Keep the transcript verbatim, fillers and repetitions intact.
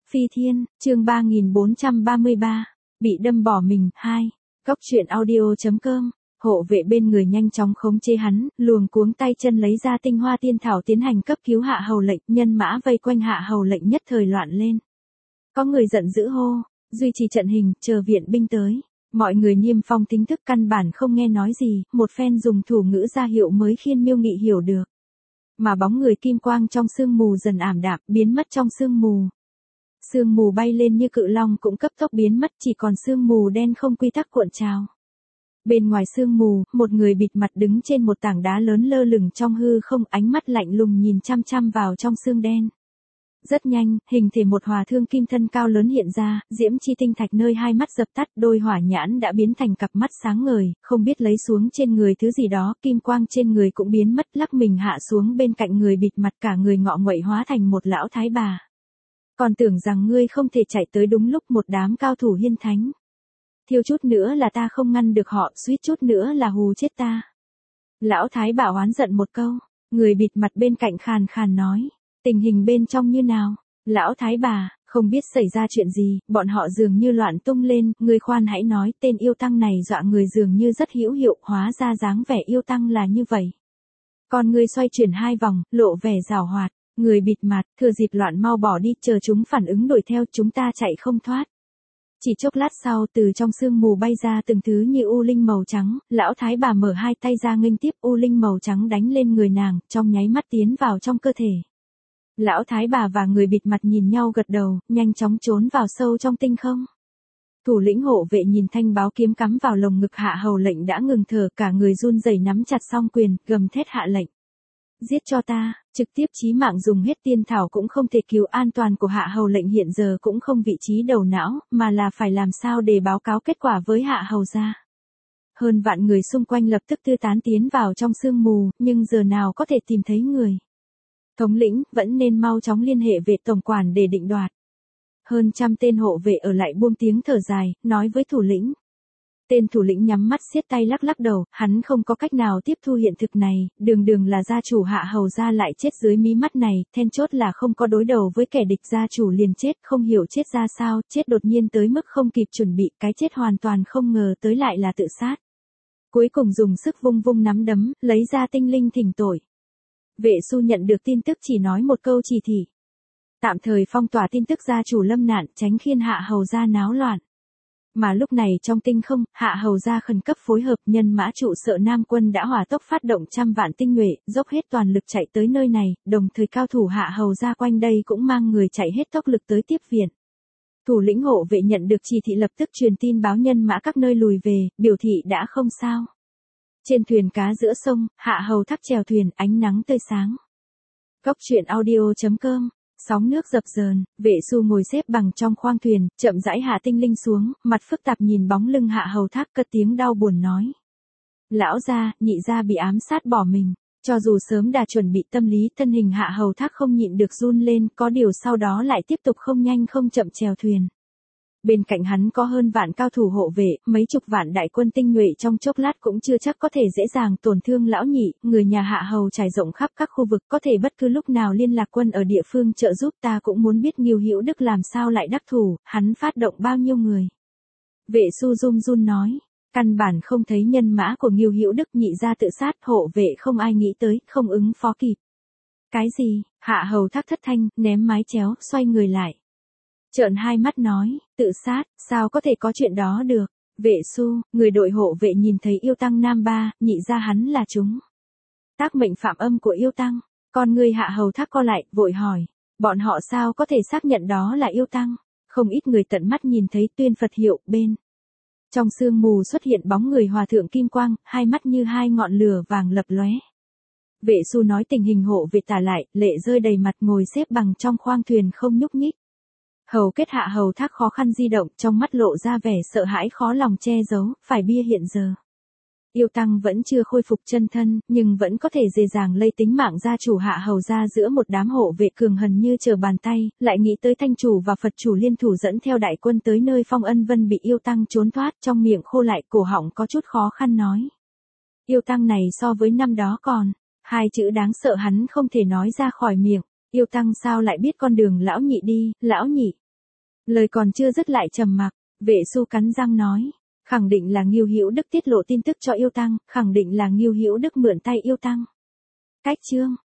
Phi Thiên, chương ba nghìn bốn trăm ba mươi ba, bị đâm bỏ mình, hai. Cóc truyện audio.com, hộ vệ bên người nhanh chóng khống chế hắn, luồng cuống tay chân lấy ra tinh hoa tiên thảo tiến hành cấp cứu Hạ Hầu Lệnh, nhân mã vây quanh Hạ Hầu Lệnh nhất thời loạn lên. Có người giận dữ hô, duy trì trận hình, chờ viện binh tới. Mọi người niêm phong tính thức căn bản không nghe nói gì, một phen dùng thủ ngữ ra hiệu mới khiến Miêu Nghị hiểu được. Mà bóng người kim quang trong sương mù dần ảm đạm, biến mất trong sương mù. Sương mù bay lên như cự long cũng cấp tốc biến mất, chỉ còn sương mù đen không quy tắc cuộn trào. Bên ngoài sương mù, một người bịt mặt đứng trên một tảng đá lớn lơ lửng trong hư không, ánh mắt lạnh lùng nhìn chăm chăm vào trong sương đen. Rất nhanh, hình thể một hòa thương kim thân cao lớn hiện ra, diễm chi tinh thạch nơi hai mắt dập tắt, đôi hỏa nhãn đã biến thành cặp mắt sáng ngời, không biết lấy xuống trên người thứ gì đó, kim quang trên người cũng biến mất, lắc mình hạ xuống bên cạnh người bịt mặt, cả người ngọ nguậy hóa thành một lão thái bà. Còn tưởng rằng ngươi không thể chạy tới đúng lúc, một đám cao thủ hiên thánh. Thiếu chút nữa là ta không ngăn được họ, suýt chút nữa là hù chết ta. Lão thái bà oán giận một câu, người bịt mặt bên cạnh khàn khàn nói. Tình hình bên trong như nào? Lão thái bà, không biết xảy ra chuyện gì, bọn họ dường như loạn tung lên, ngươi khoan hãy nói, tên yêu tăng này dọa người dường như rất hữu hiệu, hóa ra dáng vẻ yêu tăng là như vậy. Còn ngươi xoay chuyển hai vòng, lộ vẻ giảo hoạt, người bịt mặt, thừa dịp loạn mau bỏ đi, chờ chúng phản ứng đuổi theo, chúng ta chạy không thoát. Chỉ chốc lát sau, từ trong sương mù bay ra từng thứ như u linh màu trắng, lão thái bà mở hai tay ra nghênh tiếp, u linh màu trắng đánh lên người nàng, trong nháy mắt tiến vào trong cơ thể. Lão thái bà và người bịt mặt nhìn nhau gật đầu, nhanh chóng trốn vào sâu trong tinh không. Thủ lĩnh hộ vệ nhìn thanh báo kiếm cắm vào lồng ngực Hạ Hầu Lệnh đã ngừng thở, cả người run rẩy nắm chặt song quyền, gầm thét hạ lệnh. Giết cho ta, trực tiếp chí mạng, dùng hết tiên thảo cũng không thể cứu an toàn của Hạ Hầu Lệnh hiện giờ cũng không vị trí đầu não, mà là phải làm sao để báo cáo kết quả với Hạ Hầu gia. Hơn vạn người xung quanh lập tức tư tán tiến vào trong sương mù, nhưng giờ nào có thể tìm thấy người. Thống lĩnh, vẫn nên mau chóng liên hệ về tổng quản để định đoạt. Hơn trăm tên hộ vệ ở lại buông tiếng thở dài, nói với thủ lĩnh. Tên thủ lĩnh nhắm mắt siết tay lắc lắc đầu, hắn không có cách nào tiếp thu hiện thực này, đường đường là gia chủ Hạ Hầu gia lại chết dưới mí mắt này, then chốt là không có đối đầu với kẻ địch, gia chủ liền chết, không hiểu chết ra sao, chết đột nhiên tới mức không kịp chuẩn bị, cái chết hoàn toàn không ngờ tới lại là tự sát. Cuối cùng dùng sức vung vung nắm đấm, lấy ra tinh linh thỉnh tội. Vệ Xu nhận được tin tức chỉ nói một câu chỉ thị. Tạm thời phong tỏa tin tức gia chủ lâm nạn, tránh khiến Hạ Hầu gia náo loạn. Mà lúc này trong tinh không, Hạ Hầu gia khẩn cấp phối hợp, nhân mã trụ sợ Nam quân đã hỏa tốc phát động trăm vạn tinh nhuệ, dốc hết toàn lực chạy tới nơi này, đồng thời cao thủ Hạ Hầu gia quanh đây cũng mang người chạy hết tốc lực tới tiếp viện. Thủ lĩnh hộ vệ nhận được chỉ thị lập tức truyền tin báo nhân mã các nơi lùi về, biểu thị đã không sao. Trên thuyền cá giữa sông, Hạ Hầu Thác chèo thuyền, ánh nắng tươi sáng. Cóc truyện audio.com, sóng nước dập dờn, Vệ Xu ngồi xếp bằng trong khoang thuyền, chậm rãi hạ tinh linh xuống, mặt phức tạp nhìn bóng lưng Hạ Hầu Thác, cất tiếng đau buồn nói. Lão gia, nhị gia bị ám sát bỏ mình. Cho dù sớm đã chuẩn bị tâm lý, thân hình Hạ Hầu Thác không nhịn được run lên, có điều sau đó lại tiếp tục không nhanh không chậm chèo thuyền. Bên cạnh hắn có hơn vạn cao thủ hộ vệ, mấy chục vạn đại quân tinh nhuệ, trong chốc lát cũng chưa chắc có thể dễ dàng tổn thương lão nhị, người nhà Hạ Hầu trải rộng khắp các khu vực, có thể bất cứ lúc nào liên lạc quân ở địa phương trợ giúp, ta cũng muốn biết Ngưu Hữu Đức làm sao lại đắc thủ, hắn phát động bao nhiêu người. Vệ Xu run run nói, căn bản không thấy nhân mã của Ngưu Hữu Đức, nhị gia tự sát, hộ vệ không ai nghĩ tới, không ứng phó kịp. Cái gì? Hạ Hầu Thác thất thanh, ném mái chéo, xoay người lại. Trợn hai mắt nói, tự sát, sao có thể có chuyện đó được. Vệ Xu, người đội hộ vệ nhìn thấy yêu tăng Nam Ba, nhị ra hắn là chúng. Tác mệnh phạm âm của yêu tăng, con người Hạ Hầu Thác co lại, vội hỏi, bọn họ sao có thể xác nhận đó là yêu tăng. Không ít người tận mắt nhìn thấy tuyên Phật hiệu, bên. Trong sương mù xuất hiện bóng người hòa thượng kim quang, hai mắt như hai ngọn lửa vàng lập lóe. Vệ Xu nói tình hình hộ vệ tả lại, lệ rơi đầy mặt, ngồi xếp bằng trong khoang thuyền không nhúc nhích. Hầu kết Hạ Hầu Thác khó khăn di động, trong mắt lộ ra vẻ sợ hãi khó lòng che giấu, phải bia hiện giờ. Yêu tăng vẫn chưa khôi phục chân thân, nhưng vẫn có thể dễ dàng lây tính mạng gia chủ Hạ Hầu gia giữa một đám hộ vệ cường hần như trở bàn tay, lại nghĩ tới thanh chủ và Phật chủ liên thủ dẫn theo đại quân tới nơi Phong Ân Vân bị yêu tăng trốn thoát, trong miệng khô lại, cổ họng có chút khó khăn nói. Yêu tăng này so với năm đó còn, hai chữ đáng sợ hắn không thể nói ra khỏi miệng. Yêu tăng sao lại biết con đường lão nhị đi, lão nhị. Lời còn chưa dứt lại trầm mặc, Vệ Xu cắn răng nói, khẳng định là Ngưu Hữu Đức tiết lộ tin tức cho Yêu Tăng, khẳng định là Ngưu Hữu Đức mượn tay Yêu Tăng. Cách chương